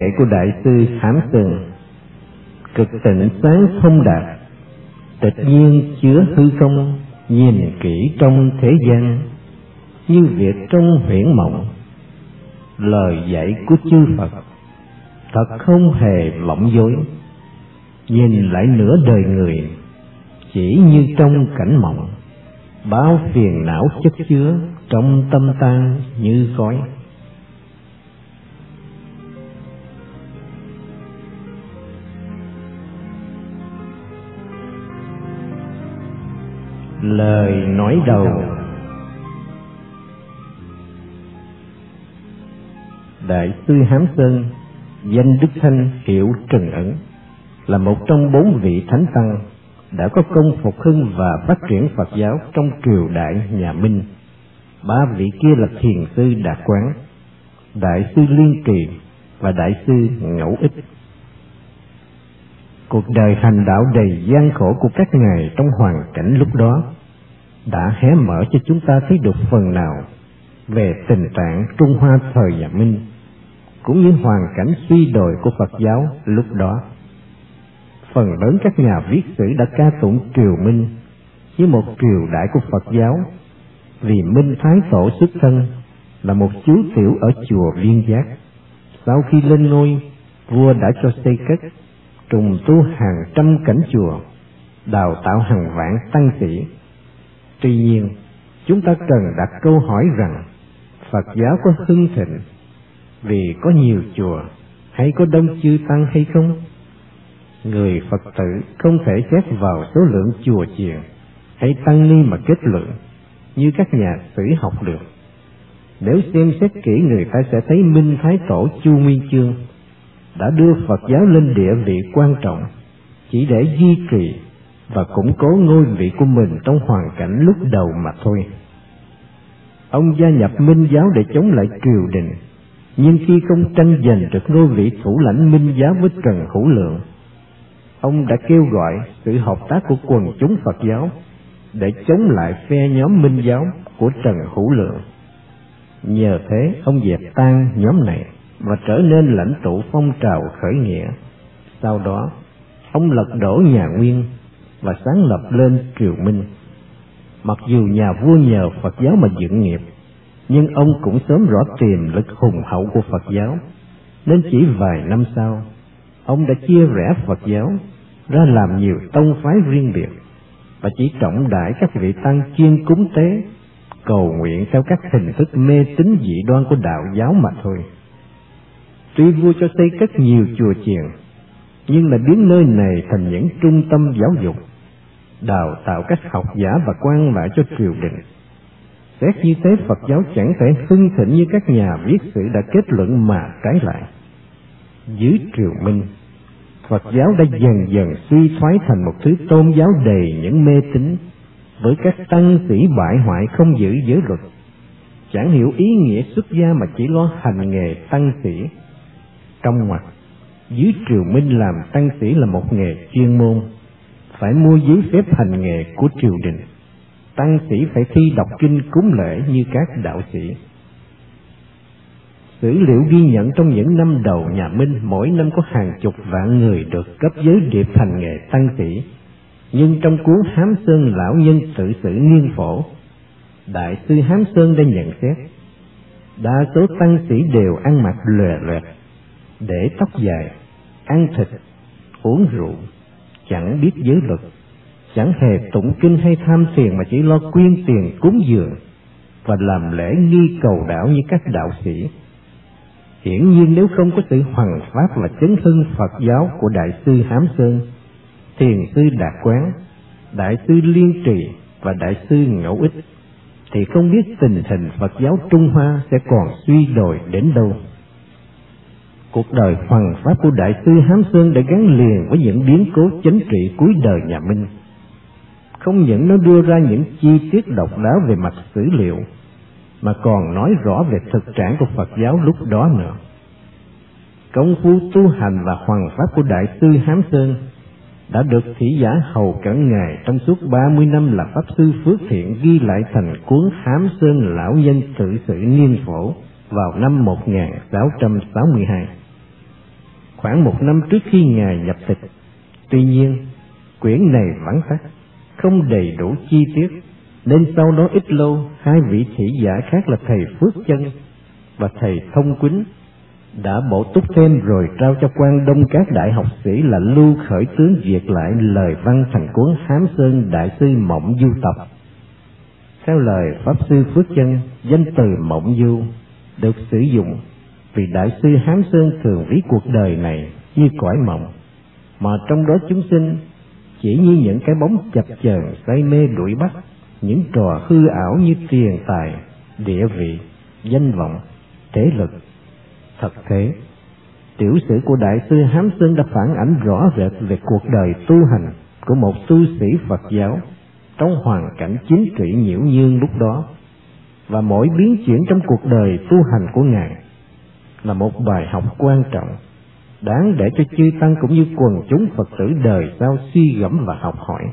của Đại sư Hám Sơn. Cực tịnh sáng thông đạt, tịch nhiên chứa hư không, nhìn kỹ trong thế gian, như việc trong huyễn mộng. Lời dạy của chư Phật thật không hề lỏng dối. Nhìn lại nửa đời người, chỉ như trong cảnh mộng. Bao phiền não chất chứa trong tâm ta như khói. Lời nói đầu. Đại sư Hám Sơn, danh Đức Thanh, hiệu Trần Ẩn, là một trong 4 vị thánh tăng đã có công phục hưng và phát triển Phật giáo trong triều đại nhà Minh. 3 vị kia là Thiền sư Đạt Quán, Đại sư Liên Trì và Đại sư Ngẫu Ích. Cuộc đời hành đạo đầy gian khổ của các ngài trong hoàn cảnh lúc đó đã hé mở cho chúng ta thấy được phần nào về tình trạng Trung Hoa thời nhà Minh, cũng như hoàn cảnh suy đồi của Phật giáo lúc đó. Phần lớn các nhà viết sử đã ca tụng triều Minh như một triều đại của Phật giáo, vì Minh Thái Tổ xuất thân là một chú tiểu ở chùa Viên Giác. Sau khi lên ngôi, vua đã cho xây cất, trùng tu hàng trăm cảnh chùa, đào tạo hàng vạn tăng sĩ. Tuy nhiên, chúng ta cần đặt câu hỏi rằng Phật giáo có hưng thịnh vì có nhiều chùa hay có đông chư tăng hay không? Người Phật tử không thể xét vào số lượng chùa chiền hay tăng ni mà kết luận như các nhà sử học được. Nếu xem xét kỹ, người ta sẽ thấy Minh Thái Tổ Chu Nguyên Chương đã đưa Phật giáo lên địa vị quan trọng chỉ để duy trì và củng cố ngôi vị của mình trong hoàn cảnh lúc đầu mà thôi. Ông gia nhập Minh giáo để chống lại triều đình, nhưng khi không tranh giành được ngôi vị thủ lãnh Minh giáo với Trần Hữu Lượng, ông đã kêu gọi sự hợp tác của quần chúng Phật giáo để chống lại phe nhóm Minh giáo của Trần Hữu Lượng. Nhờ thế, ông dẹp tan nhóm này và trở nên lãnh tụ phong trào khởi nghĩa. Sau đó, ông lật đổ nhà Nguyên và sáng lập lên triều Minh. Mặc dù nhà vua nhờ Phật giáo mà dựng nghiệp, nhưng ông cũng sớm rõ tiềm lực hùng hậu của Phật giáo, nên chỉ vài năm sau, ông đã chia rẽ Phật giáo ra làm nhiều tông phái riêng biệt và chỉ trọng đãi các vị tăng chuyên cúng tế, cầu nguyện theo các hình thức mê tín dị đoan của đạo giáo mà thôi. Tuy vua cho xây cất nhiều chùa chiền, nhưng lại biến nơi này thành những trung tâm giáo dục, đào tạo các học giả và quan lại cho triều đình. Xét như thế, Phật giáo chẳng thể hưng thịnh như các nhà viết sử đã kết luận, mà trái lại. Dưới triều Minh, Phật giáo đã dần dần suy thoái thành một thứ tôn giáo đầy những mê tín, với các tăng sĩ bại hoại không giữ giới luật, chẳng hiểu ý nghĩa xuất gia mà chỉ lo hành nghề tăng sĩ. Trong ngoặc, dưới triều Minh làm tăng sĩ là một nghề chuyên môn, phải mua giấy phép hành nghề của triều đình. Tăng sĩ phải thi đọc kinh cúng lễ như các đạo sĩ. Sử liệu ghi nhận trong những năm đầu nhà Minh, mỗi năm có hàng chục vạn người được cấp giới điệp hành nghề tăng sĩ. Nhưng trong cuốn Hám Sơn Lão Nhân Tự Sự Niên Phổ, Đại sư Hám Sơn đã nhận xét, đa số tăng sĩ đều ăn mặc lòe loẹt, để tóc dài, ăn thịt, uống rượu, chẳng biết giới luật, chẳng hề tụng kinh hay tham thiền mà chỉ lo quyên tiền cúng dường và làm lễ nghi cầu đảo như các đạo sĩ. Hiển nhiên nếu không có sự hoằng pháp và chấn hưng Phật giáo của Đại sư Hám Sơn, Thiền sư Đạt Quán, Đại sư Liên Trì và Đại sư Ngẫu Ích, thì không biết tình hình Phật giáo Trung Hoa sẽ còn suy đồi đến đâu. Cuộc đời hoằng pháp của Đại sư Hám Sơn đã gắn liền với những biến cố chính trị cuối đời nhà Minh. Không những nó đưa ra những chi tiết độc đáo về mặt sử liệu, mà còn nói rõ về thực trạng của Phật giáo lúc đó nữa. Công phu tu hành và hoằng pháp của Đại sư Hám Sơn đã được thị giả hầu cận ngài trong suốt 30 năm là Pháp sư Phước Thiện ghi lại thành cuốn Hám Sơn Lão Nhân Tự Sự Niên Phổ vào năm 1662. khoảng 1 năm trước khi Ngài nhập tịch. Tuy nhiên, quyển này vắn tắt, không đầy đủ chi tiết, nên sau đó ít lâu, 2 vị thị giả khác là thầy Phước Chân và thầy Thông Quýnh đã bổ túc thêm rồi trao cho quan đông các đại học sĩ là Lưu Khởi Tướng duyệt lại lời văn thành cuốn Hám Sơn Đại sư Mộng Du Tập. Theo lời Pháp sư Phước Chân, danh từ Mộng Du được sử dụng vì Đại sư Hám Sơn thường ví cuộc đời này như cõi mộng, mà trong đó chúng sinh chỉ như những cái bóng chập chờn say mê đuổi bắt những trò hư ảo như tiền tài, địa vị, danh vọng, thế lực. Thật thế, tiểu sử của Đại sư Hám Sơn đã phản ánh rõ rệt về cuộc đời tu hành của một tu sĩ Phật giáo trong hoàn cảnh chính trị nhiễu nhương lúc đó, và mỗi biến chuyển trong cuộc đời tu hành của Ngài là một bài học quan trọng, đáng để cho chư tăng cũng như quần chúng Phật tử đời sau suy gẫm và học hỏi.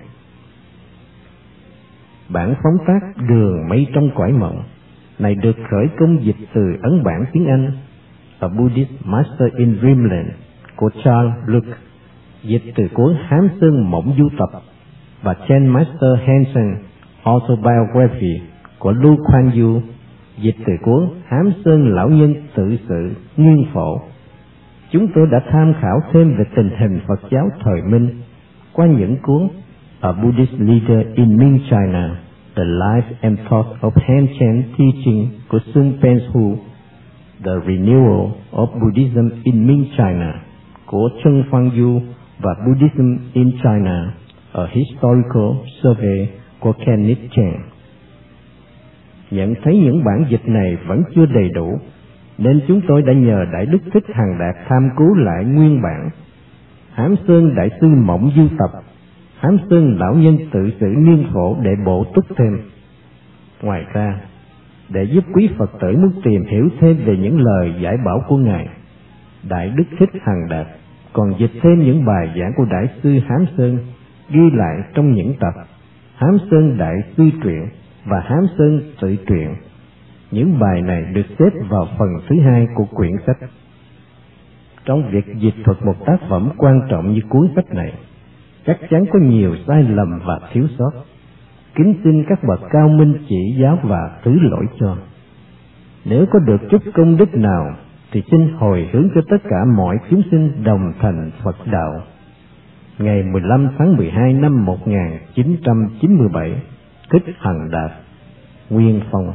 Bản phóng tác Đường Mây trong cõi mộng này được khởi công dịch từ ấn bản tiếng Anh A Buddhist Master in Dreamland của Charles Luke, dịch từ cuốn Hám Sơn Mộng Du Tập, và Chen Master Hansen Autobiography của Lưu Quang Du, dịch từ cuốn Hám Sơn Lão Nhân Tự Sự Nguyên Phổ. Chúng tôi đã tham khảo thêm về tình hình Phật giáo thời Minh qua những cuốn A Buddhist Leader in Ming China, The Life and Thought of Han Chen Teaching của Sun Pen Hu, The Renewal of Buddhism in Ming China của Trân Phan Du, và Buddhism in China, A Historical Survey của Kenneth Cheng. Nhận thấy những bản dịch này vẫn chưa đầy đủ, nên chúng tôi đã nhờ Đại Đức Thích Hằng Đạt tham cứu lại nguyên bản Hám Sơn Đại sư Mộng Du Tập, Hám Sơn Lão Nhân Tự Sự Niên Phổ để bổ túc thêm. Ngoài ra, để giúp quý Phật tử muốn tìm hiểu thêm về những lời giải bảo của Ngài, Đại Đức Thích Hằng Đạt còn dịch thêm những bài giảng của Đại sư Hám Sơn ghi lại trong những tập Hám Sơn Đại sư Truyện và Hám Sơn Tự Truyện. Những bài này được xếp vào phần thứ 2 của quyển sách. Trong việc dịch thuật một tác phẩm quan trọng như cuốn sách này, chắc chắn có nhiều sai lầm và thiếu sót. Kính xin các bậc cao minh chỉ giáo và thứ lỗi cho. Nếu có được chút công đức nào thì xin hồi hướng cho tất cả mọi chúng sinh đồng thành Phật đạo. Ngày 15 tháng 12 năm 1997, Thích Hằng Đạt, Nguyên Phong.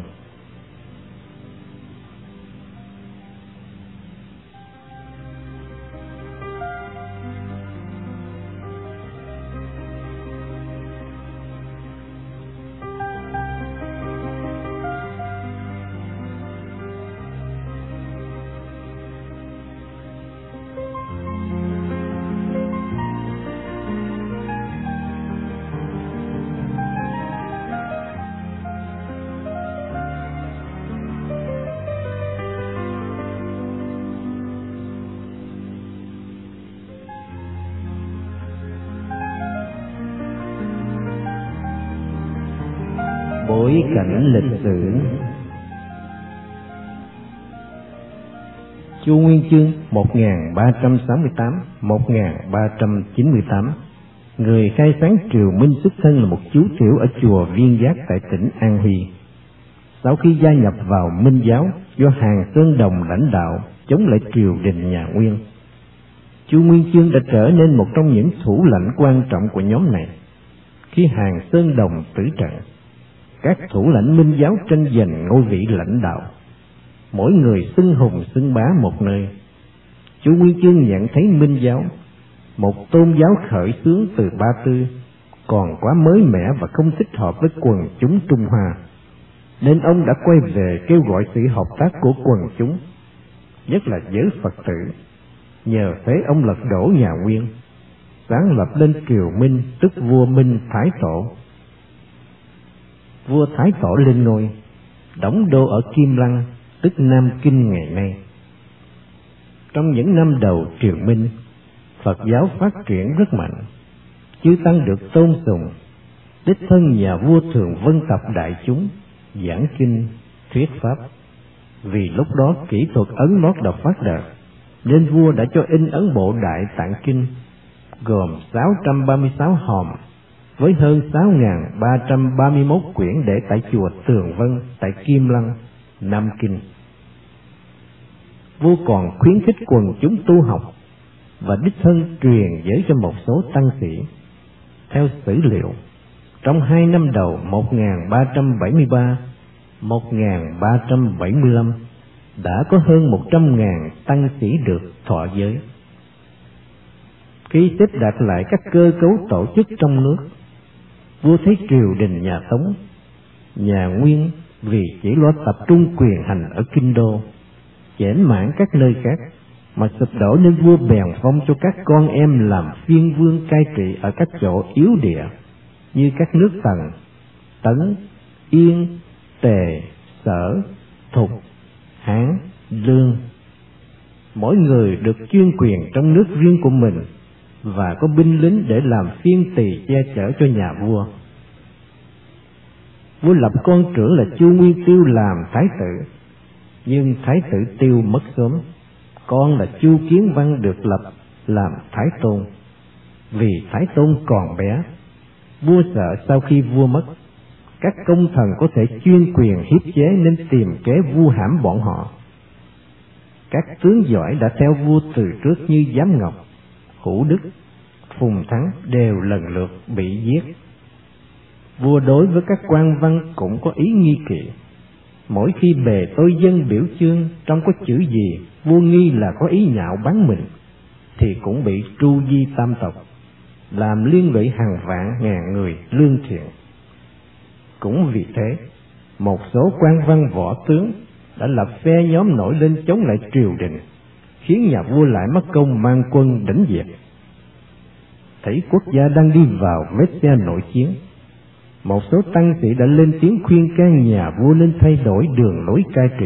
Bối cảnh lịch sử. Chu Nguyên Chương 1368-1398, người khai sáng triều Minh, xuất thân là một chú tiểu ở chùa Viên Giác tại tỉnh An Huy. Sau khi gia nhập vào Minh giáo do Hàn Sơn Đồng lãnh đạo chống lại triều đình nhà Nguyên, Chu Nguyên Chương đã trở nên một trong những thủ lãnh quan trọng của nhóm này. Khi Hàn Sơn Đồng tử trận, các thủ lãnh Minh giáo tranh giành ngôi vị lãnh đạo, mỗi người xưng hùng xưng bá một nơi. Chu Nguyên Chương nhận thấy Minh giáo, một tôn giáo khởi xướng từ Ba Tư, còn quá mới mẻ và không thích hợp với quần chúng Trung Hoa, nên ông đã quay về kêu gọi sự hợp tác của quần chúng, nhất là giới Phật tử. Nhờ thế ông lật đổ nhà Nguyên, sáng lập lên triều Minh, tức vua Minh Thái Tổ. Vua Thái Tổ lên ngôi, đóng đô ở Kim Lăng, tức Nam Kinh ngày nay. Trong những năm đầu triều Minh, Phật giáo phát triển rất mạnh, chư tăng được tôn sùng, đích thân nhà vua thường vân tập đại chúng, giảng kinh, thuyết pháp. Vì lúc đó kỹ thuật ấn lót đã phát đạt, nên vua đã cho in ấn bộ Đại Tạng Kinh, gồm 636 hòm, với hơn 6.331 quyển để tại chùa Tường Vân tại Kim Lăng, Nam Kinh. Vua còn khuyến khích quần chúng tu học và đích thân truyền giới cho một số tăng sĩ. Theo sử liệu, trong 2 năm đầu 1373-1375 đã có hơn 100.000 tăng sĩ được thọ giới. Khi xếp đặt lại các cơ cấu tổ chức trong nước, vua thấy triều đình nhà Tống, nhà Nguyên vì chỉ lo tập trung quyền hành ở kinh đô, chểnh mãn các nơi khác mà sụp đổ, nên vua bèn phong cho các con em làm phiên vương cai trị ở các chỗ yếu địa như các nước Tần, Tấn, Yên, Tề, Sở, Thục, Hán, Lương. Mỗi người được chuyên quyền trong nước riêng của mình và có binh lính để làm phiên tỳ che chở cho nhà vua. Vua lập con trưởng là Chu Nguyên Tiêu làm thái tử, nhưng thái tử Tiêu mất sớm. Con là Chu Kiến Văn được lập làm thái tôn. Vì thái tôn còn bé, vua sợ sau khi vua mất, các công thần có thể chuyên quyền hiếp chế nên tìm kế vu hãm bọn họ. Các tướng giỏi đã theo vua từ trước như Giám Ngọc, Hữu Đức, Phùng Thắng đều lần lượt bị giết. Vua đối với các quan văn cũng có ý nghi kỵ. Mỗi khi bề tôi dân biểu chương trong có chữ gì vua nghi là có ý nhạo báng mình, thì cũng bị tru di tam tộc, làm liên lụy hàng vạn ngàn người lương thiện. Cũng vì thế, một số quan văn võ tướng đã lập phe nhóm nổi lên chống lại triều đình, khiến nhà vua lại mất công mang quân đánh diệt. Thấy quốc gia đang đi vào vết xe nội chiến, một số tăng sĩ đã lên tiếng khuyên can nhà vua nên thay đổi đường lối cai trị.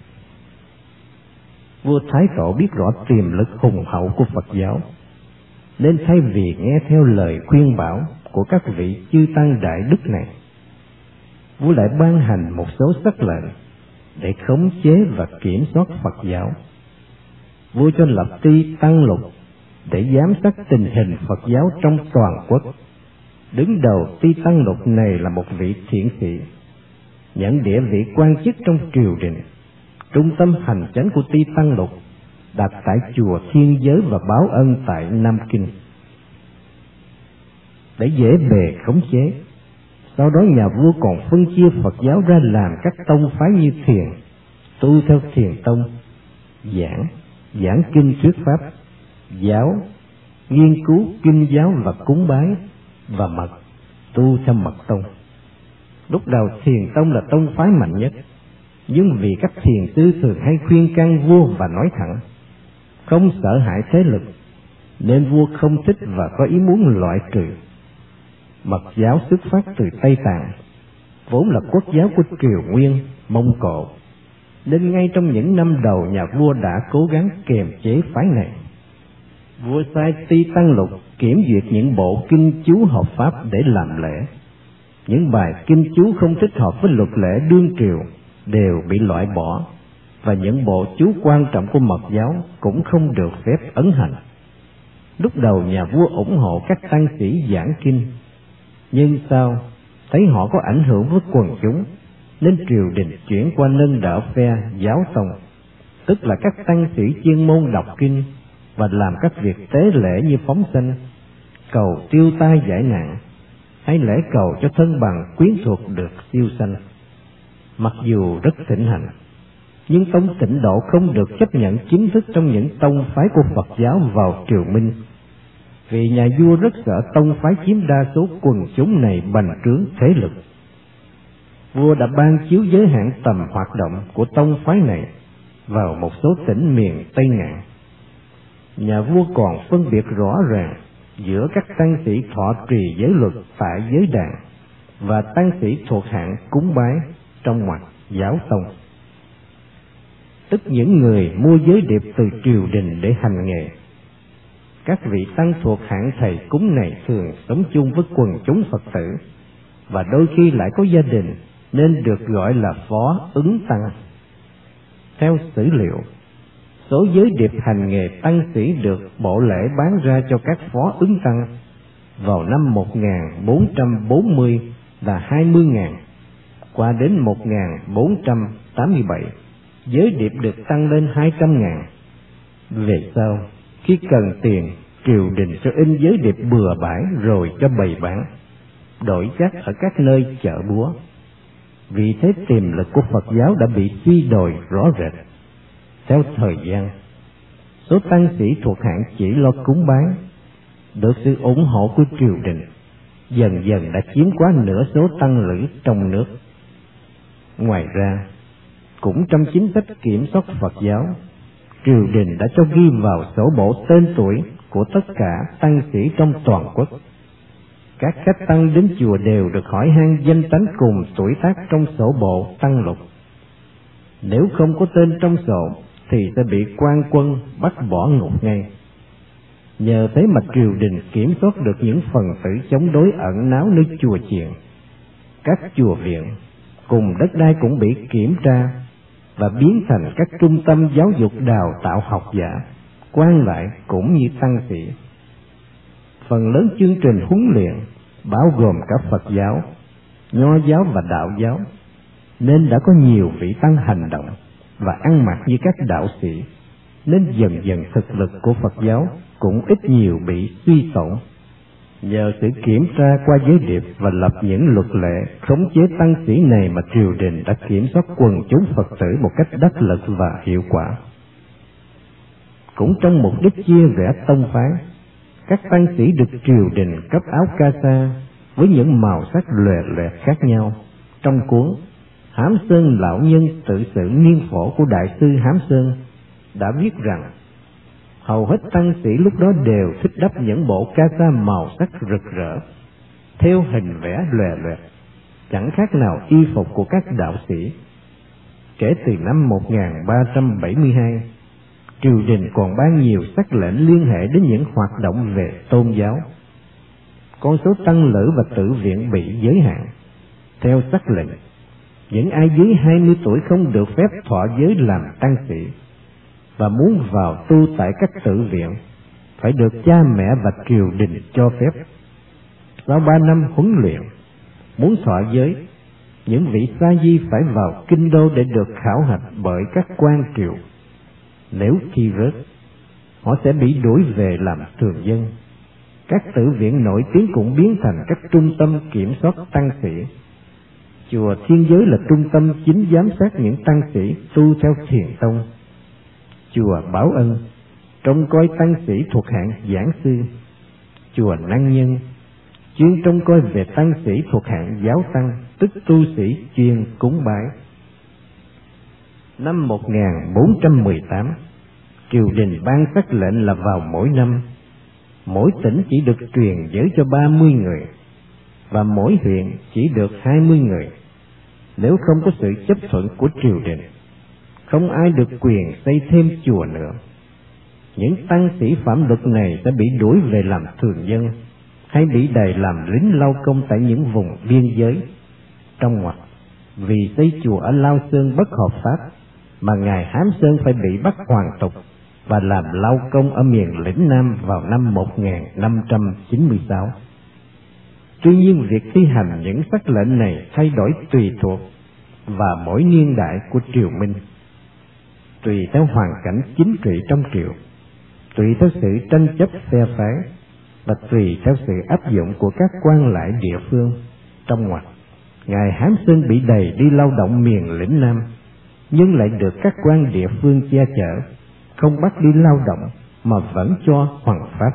Vua Thái Tổ biết rõ tiềm lực hùng hậu của Phật giáo, nên thay vì nghe theo lời khuyên bảo của các vị chư tăng đại đức này, vua lại ban hành một số sắc lệnh để khống chế và kiểm soát Phật giáo. Vua cho lập ty tăng lục để giám sát tình hình Phật giáo trong toàn quốc. Đứng đầu ty tăng lục này là một vị thiện sĩ, nhận địa vị quan chức trong triều đình. Trung tâm hành chánh của ty tăng lục đặt tại chùa Thiên Giới và Báo Ân tại Nam Kinh. Để dễ bề khống chế, sau đó nhà vua còn phân chia Phật giáo ra làm các tông phái như Thiền, tu theo Thiền tông, giảng kinh thuyết pháp, giáo, nghiên cứu kinh giáo và cúng bái, và mật, tu theo mật tông. Lúc đầu Thiền tông là tông phái mạnh nhất, nhưng vì các thiền sư thường hay khuyên can vua và nói thẳng, không sợ hãi thế lực, nên vua không thích và có ý muốn loại trừ. Mật giáo xuất phát từ Tây Tạng, vốn là quốc giáo của Triều Nguyên, Mông Cổ, nên ngay trong những năm đầu nhà vua đã cố gắng kiềm chế phái này. Vua sai ty tăng lục kiểm duyệt những bộ kinh chú hợp pháp để làm lễ. Những bài kinh chú không thích hợp với luật lệ đương triều đều bị loại bỏ, và những bộ chú quan trọng của mật giáo cũng không được phép ấn hành. Lúc đầu nhà vua ủng hộ các tăng sĩ giảng kinh, nhưng sau thấy họ có ảnh hưởng với quần chúng, nên triều đình chuyển qua nâng đỡ phe giáo tông, tức là các tăng sĩ chuyên môn đọc kinh và làm các việc tế lễ như phóng sanh, cầu tiêu tai giải nạn, hay lễ cầu cho thân bằng quyến thuộc được siêu sanh. Mặc dù rất thịnh hành, nhưng tông Tịnh Độ không được chấp nhận chính thức trong những tông phái của Phật giáo vào triều Minh, vì nhà vua rất sợ tông phái chiếm đa số quần chúng này bành trướng thế lực. Vua đã ban chiếu giới hạn tầm hoạt động của tông phái này vào một số tỉnh miền Tây Ngạn. Nhà vua còn phân biệt rõ ràng giữa các tăng sĩ thọ trì giới luật tại giới đàn và tăng sĩ thuộc hạng cúng bái trong ngoặc giáo tông, tức những người mua giới điệp từ triều đình để hành nghề. Các vị tăng thuộc hạng thầy cúng này thường sống chung với quần chúng Phật tử, và đôi khi lại có gia đình, nên được gọi là phó ứng tăng. Theo sử liệu, Số giới điệp hành nghề tăng sĩ được bộ lễ bán ra cho các phó ứng tăng vào năm 1440 là 20.000, qua đến 1487, giới điệp được tăng lên 200.000. Về sau, khi cần tiền, triều đình sẽ in giới điệp bừa bãi rồi cho bày bán, đổi chắc ở các nơi chợ búa. Vì thế tiềm lực của Phật giáo đã bị suy đồi rõ rệt. Theo thời gian, số tăng sĩ thuộc hạng chỉ lo cúng bái, được sự ủng hộ của triều đình, dần dần đã chiếm quá nửa số tăng lữ trong nước. Ngoài ra, cũng trong chính sách kiểm soát Phật giáo, triều đình đã cho ghi vào sổ bộ tên tuổi của tất cả tăng sĩ trong toàn quốc. Các khách tăng đến chùa đều được hỏi han danh tánh cùng tuổi tác trong sổ bộ tăng lục. Nếu không có tên trong sổ thì sẽ bị quan quân bắt bỏ ngục ngay. Nhờ thế mà triều đình kiểm soát được những phần tử chống đối ẩn náu nơi chùa chiền. Các chùa viện cùng đất đai cũng bị kiểm tra và biến thành các trung tâm giáo dục đào tạo học giả, quan lại cũng như tăng sĩ. Phần lớn chương trình huấn luyện bao gồm cả Phật giáo, Nho giáo và Đạo giáo, nên đã có nhiều vị tăng hành động và ăn mặc như các đạo sĩ, nên dần dần thực lực của Phật giáo cũng ít nhiều bị suy tổn. Nhờ sự kiểm tra qua giới điệp và lập những luật lệ khống chế tăng sĩ này mà triều đình đã kiểm soát quần chúng Phật tử một cách đắc lực và hiệu quả. Cũng trong mục đích chia rẽ tông phái, các tăng sĩ được triều đình cấp áo ca sa với những màu sắc lòe loẹt khác nhau. Trong cuốn Hám Sơn Lão Nhân Tự Sự Niên Phổ của Đại sư Hám Sơn đã viết rằng hầu hết tăng sĩ lúc đó đều thích đắp những bộ ca sa màu sắc rực rỡ, theo hình vẽ lòe loẹt, chẳng khác nào y phục của các đạo sĩ. Kể từ năm 1372, triều đình còn ban nhiều sắc lệnh liên hệ đến những hoạt động về tôn giáo. Con số tăng lữ và tử viện bị giới hạn. Theo sắc lệnh, những ai dưới 20 tuổi không được phép thọ giới làm tăng sĩ, và muốn vào tu tại các tử viện phải được cha mẹ và triều đình cho phép. Sau 3 năm huấn luyện, muốn thọ giới, những vị sa di phải vào kinh đô để được khảo hạch bởi các quan triều. Nếu khi rớt, họ sẽ bị đuổi về làm thường dân. Các tử viện nổi tiếng cũng biến thành các trung tâm kiểm soát tăng sĩ. Chùa Thiên Giới là trung tâm chính giám sát những tăng sĩ tu theo Thiền tông. Chùa Bảo Ân trông coi tăng sĩ thuộc hạng giảng sư. Chùa Năng Nhân chuyên trông coi về tăng sĩ thuộc hạng giáo tăng, tức tu sĩ chuyên cúng bái. Năm 1418, triều đình ban sắc lệnh là vào mỗi năm, mỗi tỉnh chỉ được truyền giới cho 30 người, và mỗi huyện chỉ được 20 người. Nếu không có sự chấp thuận của triều đình, không ai được quyền xây thêm chùa nữa. Những tăng sĩ phạm luật này sẽ bị đuổi về làm thường dân, hay bị đày làm lính lao công tại những vùng biên giới. Trong ngoặc, vì xây chùa ở Lao Sơn bất hợp pháp, mà ngài Hám Sơn phải bị bắt hoàn tục và làm lao công ở miền lĩnh Nam vào năm 1596. Tuy nhiên, việc thi hành những sắc lệnh này thay đổi tùy thuộc vào mỗi niên đại của triều Minh, tùy theo hoàn cảnh chính trị trong triều, tùy theo sự tranh chấp phe phái, và tùy theo sự áp dụng của các quan lại địa phương. Trong ngoặc, ngài Hám Sơn bị đày đi lao động miền lĩnh Nam, nhưng lại được các quan địa phương che chở, không bắt đi lao động mà vẫn cho hoằng pháp.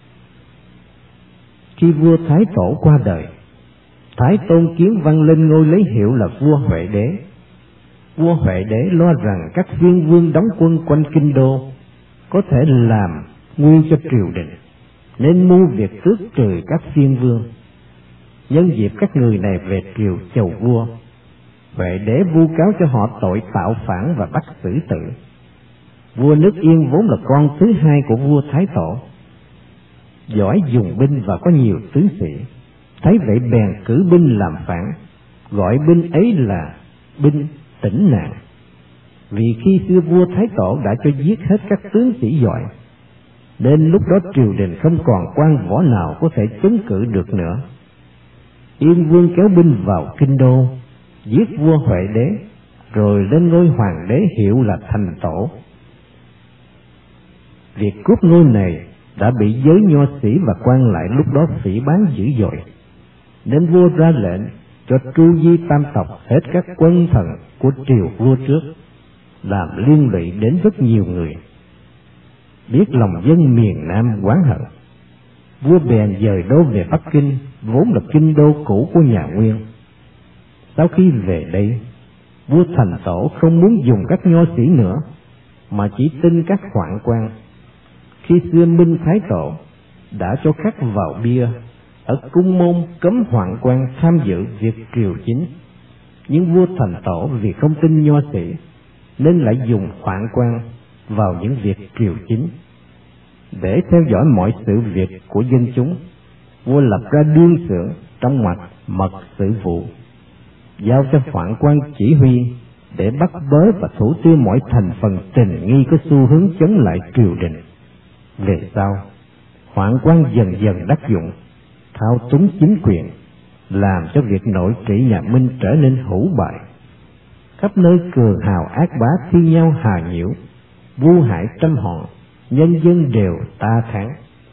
Khi vua Thái Tổ qua đời, Thái Tôn Kiến Văn lên ngôi lấy hiệu là vua Huệ Đế. Vua Huệ Đế lo rằng các phiên vương đóng quân quanh kinh đô có thể làm nguy cho triều đình, nên mưu việc tước trừ các phiên vương. Nhân dịp các người này về triều chầu vua, Huệ Đế vu cáo cho họ tội tạo phản và bắt xử tử. Vua nước Yên vốn là con thứ hai của vua Thái Tổ, giỏi dùng binh và có nhiều tướng sĩ, thấy vậy bèn cử binh làm phản, gọi binh ấy là binh Tỉnh Nạn. vì khi xưa vua Thái Tổ đã cho giết hết các tướng sĩ giỏi, nên lúc đó triều đình không còn quan võ nào có thể chống cự được nữa. Yên Vương kéo binh vào kinh đô, giết vua Huệ Đế, rồi lên ngôi hoàng đế hiệu là Thành Tổ. Việc cướp ngôi này đã bị giới nho sĩ và quan lại lúc đó phỉ báng dữ dội, nên vua ra lệnh cho tru di tam tộc hết các quân thần của triều vua trước, làm liên lụy đến rất nhiều người. Biết lòng dân miền Nam oán hận, vua bèn dời đô về Bắc Kinh, vốn là kinh đô cũ của nhà Nguyên. Sau khi về đây, vua Thành Tổ không muốn dùng các nho sĩ nữa, mà chỉ tin các hoạn quan. Khi xưa Minh Thái Tổ đã cho khắc vào bia ở cung môn cấm hoạn quan tham dự việc triều chính, nhưng vua Thành Tổ vì không tin nho sĩ nên lại dùng hoạn quan vào những việc triều chính. Để theo dõi mọi sự việc của dân chúng, vua lập ra đương xưởng trong mặt mật sự vụ, giao cho hoạn quan chỉ huy để bắt bớ và thủ tiêu mọi thành phần tình nghi có xu hướng chống lại triều đình. Về sau, hoạn quan dần dần đắc dụng, thao túng chính quyền, làm cho việc nội trị nhà Minh trở nên hữu bại. Khắp nơi cường hào ác bá thi nhau hà nhiễu, vu hại trăm họ, nhân dân đều ta thán.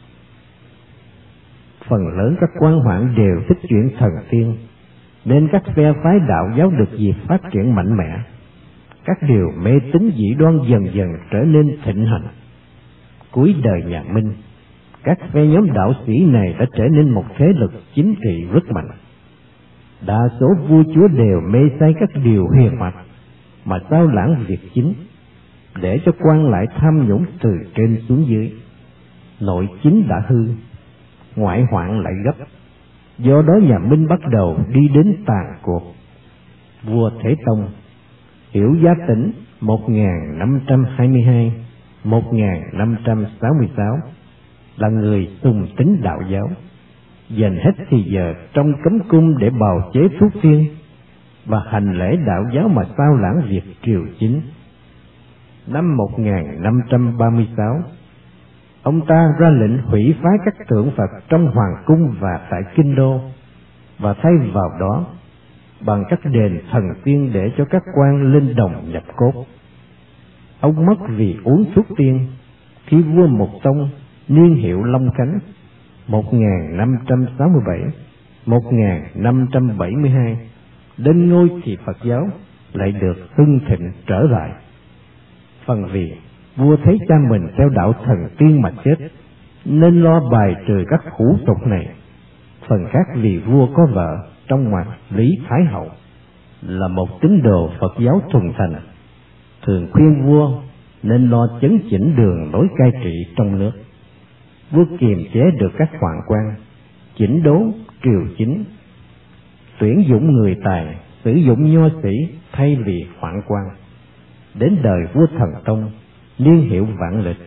Phần lớn các quan hoạn đều thích chuyện thần tiên, nên các phe phái đạo giáo được dịp phát triển mạnh mẽ. Các điều mê tín dị đoan dần dần trở nên thịnh hành. Cuối đời nhà Minh, các phe nhóm đạo sĩ này đã trở nên một thế lực chính trị rất mạnh. Đa số vua chúa đều mê say các điều huyền mạch mà sao lãng việc chính, để cho quan lại tham nhũng từ trên xuống dưới. Nội chính đã hư, ngoại hoạn lại gấp, do đó nhà Minh bắt đầu đi đến tàn cuộc. Vua Thế Tông, Hiểu Giá Tĩnh 1522-1566 là người sùng tín đạo giáo, dành hết thì giờ trong cấm cung để bào chế thuốc phiên và hành lễ đạo giáo mà sao lãng việc triều chính. Năm 1536, ông ta ra lệnh hủy phá các tượng Phật trong hoàng cung và tại kinh đô, và thay vào đó bằng các đền thần tiên để cho các quan lên đồng nhập cốt. Ông mất vì uống thuốc tiên khi vua Mục Tông niên hiệu Long Khánh 1567-1572 lên ngôi thì Phật giáo lại được hưng thịnh trở lại. Phần vì vua thấy cha mình theo đạo thần tiên mà chết, nên lo bài trừ các hủ tục này. Phần khác vì vua có vợ trong ngoặc Lý Thái Hậu là một tín đồ Phật giáo thuần thành, thường khuyên vua nên lo chấn chỉnh đường lối cai trị trong nước. Vua kiềm chế được các hoạn quan, chỉnh đốn triều chính, tuyển dụng người tài, sử dụng nho sĩ thay vì hoạn quan. Đến đời vua Thần Tông niên hiệu Vạn Lịch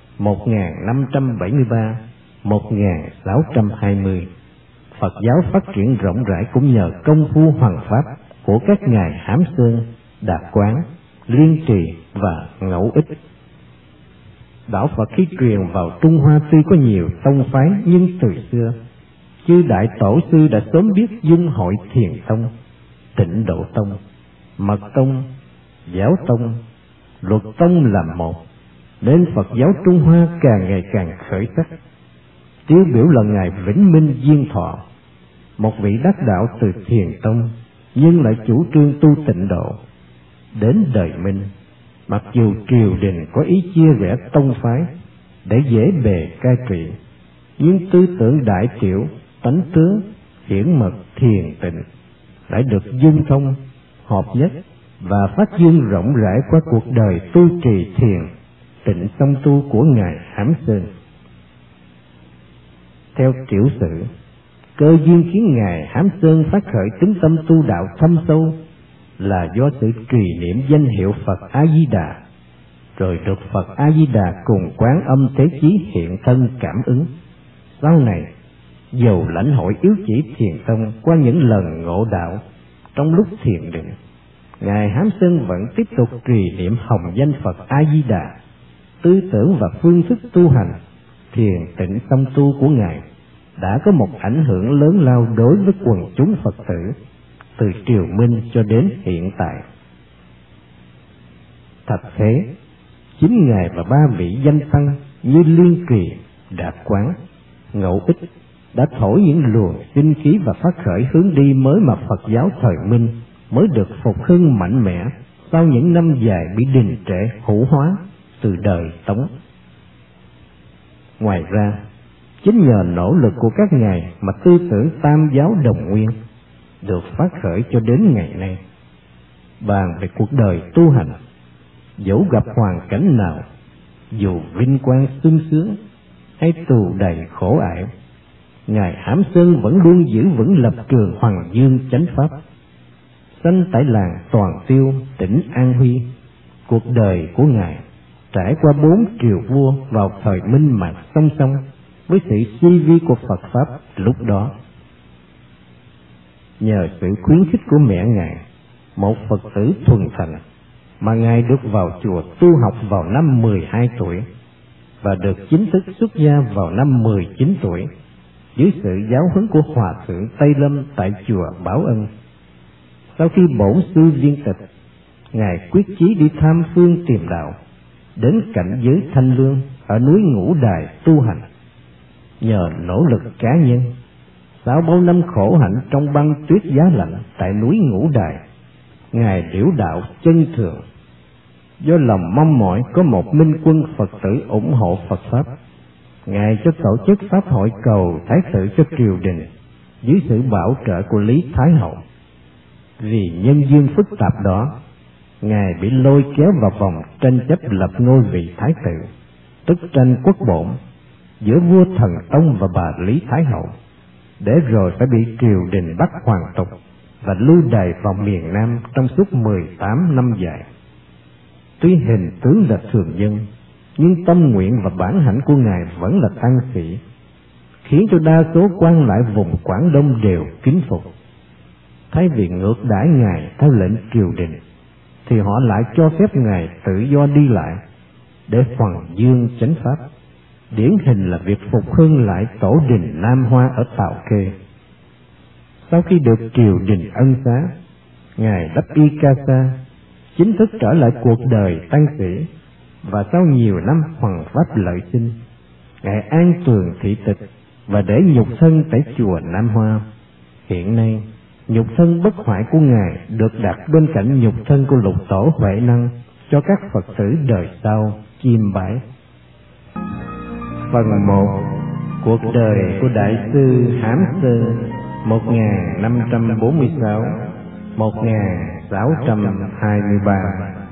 1573-1620, Phật giáo phát triển rộng rãi cũng nhờ công phu hoằng pháp của các ngài Hám Sơn, Đạt Quán, Liên Trì và Ngẫu Ích. Đạo Phật khi truyền vào Trung Hoa tuy có nhiều tông phái, nhưng từ xưa chư đại tổ sư đã sớm biết dung hội Thiền Tông, Tịnh Độ Tông, Mật Tông, Giáo Tông, Luật Tông làm một, nên Phật giáo Trung Hoa càng ngày càng khởi sắc. Tiêu biểu là ngài Vĩnh Minh Diên Thọ, một vị đắc đạo từ Thiền Tông nhưng lại chủ trương tu Tịnh Độ. Đến đời Minh, mặc dù triều đình có ý chia rẽ tông phái để dễ bề cai trị, nhưng tư tưởng đại triệu, tánh tướng, hiển mật, thiền tịnh lại được dung thông, hợp nhất và phát dương rộng rãi qua cuộc đời tu trì thiền tịnh song tu của ngài Hám Sơn. Theo tiểu sử, cơ duyên khiến ngài Hám Sơn phát khởi tính tâm tu đạo thâm sâu là do sự trì niệm danh hiệu Phật A Di Đà, rồi được Phật A Di Đà cùng Quán Âm Thế Chí hiện thân cảm ứng. Sau này, dầu lãnh hội yếu chỉ Thiền Tông qua những lần ngộ đạo trong lúc thiền định, Ngài Hám Sơn vẫn tiếp tục trì niệm hồng danh Phật A Di Đà. Tư tưởng và phương thức tu hành thiền tịnh tâm tu của Ngài đã có một ảnh hưởng lớn lao đối với quần chúng Phật tử từ triều Minh cho đến hiện tại. Thật thế, chính Ngài và ba vị danh tăng như Liên Kỳ, Đạt Quán, Ngẫu Ích đã thổi những luồng sinh khí và phát khởi hướng đi mới mà Phật giáo thời Minh mới được phục hưng mạnh mẽ sau những năm dài bị đình trệ hữu hóa từ đời Tống. Ngoài ra, chính nhờ nỗ lực của các ngài mà tư tưởng Tam giáo đồng nguyên được phát khởi cho đến ngày nay. Bàn về cuộc đời tu hành, dẫu gặp hoàn cảnh nào, dù vinh quang sung sướng hay tù đầy khổ ải, Ngài Hám Sơn vẫn luôn giữ vững lập trường Hoàng Dương chánh pháp. Sanh tại làng Toàn Tiêu, tỉnh An Huy, cuộc đời của Ngài trải qua 4 triều vua vào thời Minh mà song song với sự suy vi của Phật pháp lúc đó. Nhờ sự khuyến khích của mẹ Ngài, một Phật tử thuần thành, mà Ngài được vào chùa tu học vào năm 12 tuổi và được chính thức xuất gia vào năm 19 tuổi dưới sự giáo huấn của Hòa thượng Tây Lâm tại chùa Bảo Ân. Sau khi bổn sư viên tịch, Ngài quyết chí đi tham phương tìm đạo, đến cảnh giới Thanh Lương ở núi Ngũ Đài tu hành. Nhờ nỗ lực cá nhân, sau bao năm khổ hạnh trong băng tuyết giá lạnh tại núi Ngũ Đài, Ngài liễu đạo chân thường. Do lòng mong mỏi có một minh quân Phật tử ủng hộ Phật pháp, Ngài cho tổ chức pháp hội cầu thái tử cho triều đình dưới sự bảo trợ của Lý Thái Hậu. Vì nhân duyên phức tạp đó, Ngài bị lôi kéo vào vòng tranh chấp lập ngôi vị thái tử, tức tranh quốc bổn giữa vua Thần Tông và bà Lý Thái Hậu, để rồi phải bị triều đình bắt hoàn tục và lưu đày vào miền Nam trong suốt 18 năm dài. Tuy hình tướng là thường dân, nhưng tâm nguyện và bản hạnh của Ngài vẫn là tăng sĩ, khiến cho đa số quan lại vùng Quảng Đông đều kính phục. Thay vì ngược đãi Ngài theo lệnh triều đình, thì họ lại cho phép Ngài tự do đi lại để Hoàng Dương chánh pháp, điển hình là việc phục hưng lại tổ đình Nam Hoa ở Tào Khê. Sau khi được triều đình ân xá, Ngài đắp y ca sa, chính thức trở lại cuộc đời tăng sĩ, và sau nhiều năm hoằng pháp lợi sinh, Ngài an tường thị tịch và để nhục thân tại chùa Nam Hoa. Hiện nay, nhục thân bất hoại của Ngài được đặt bên cạnh nhục thân của lục tổ Huệ Năng cho các Phật tử đời sau chiêm bái. Phần 1. Cuộc đời của Đại sư Hám Sơn 1546-1623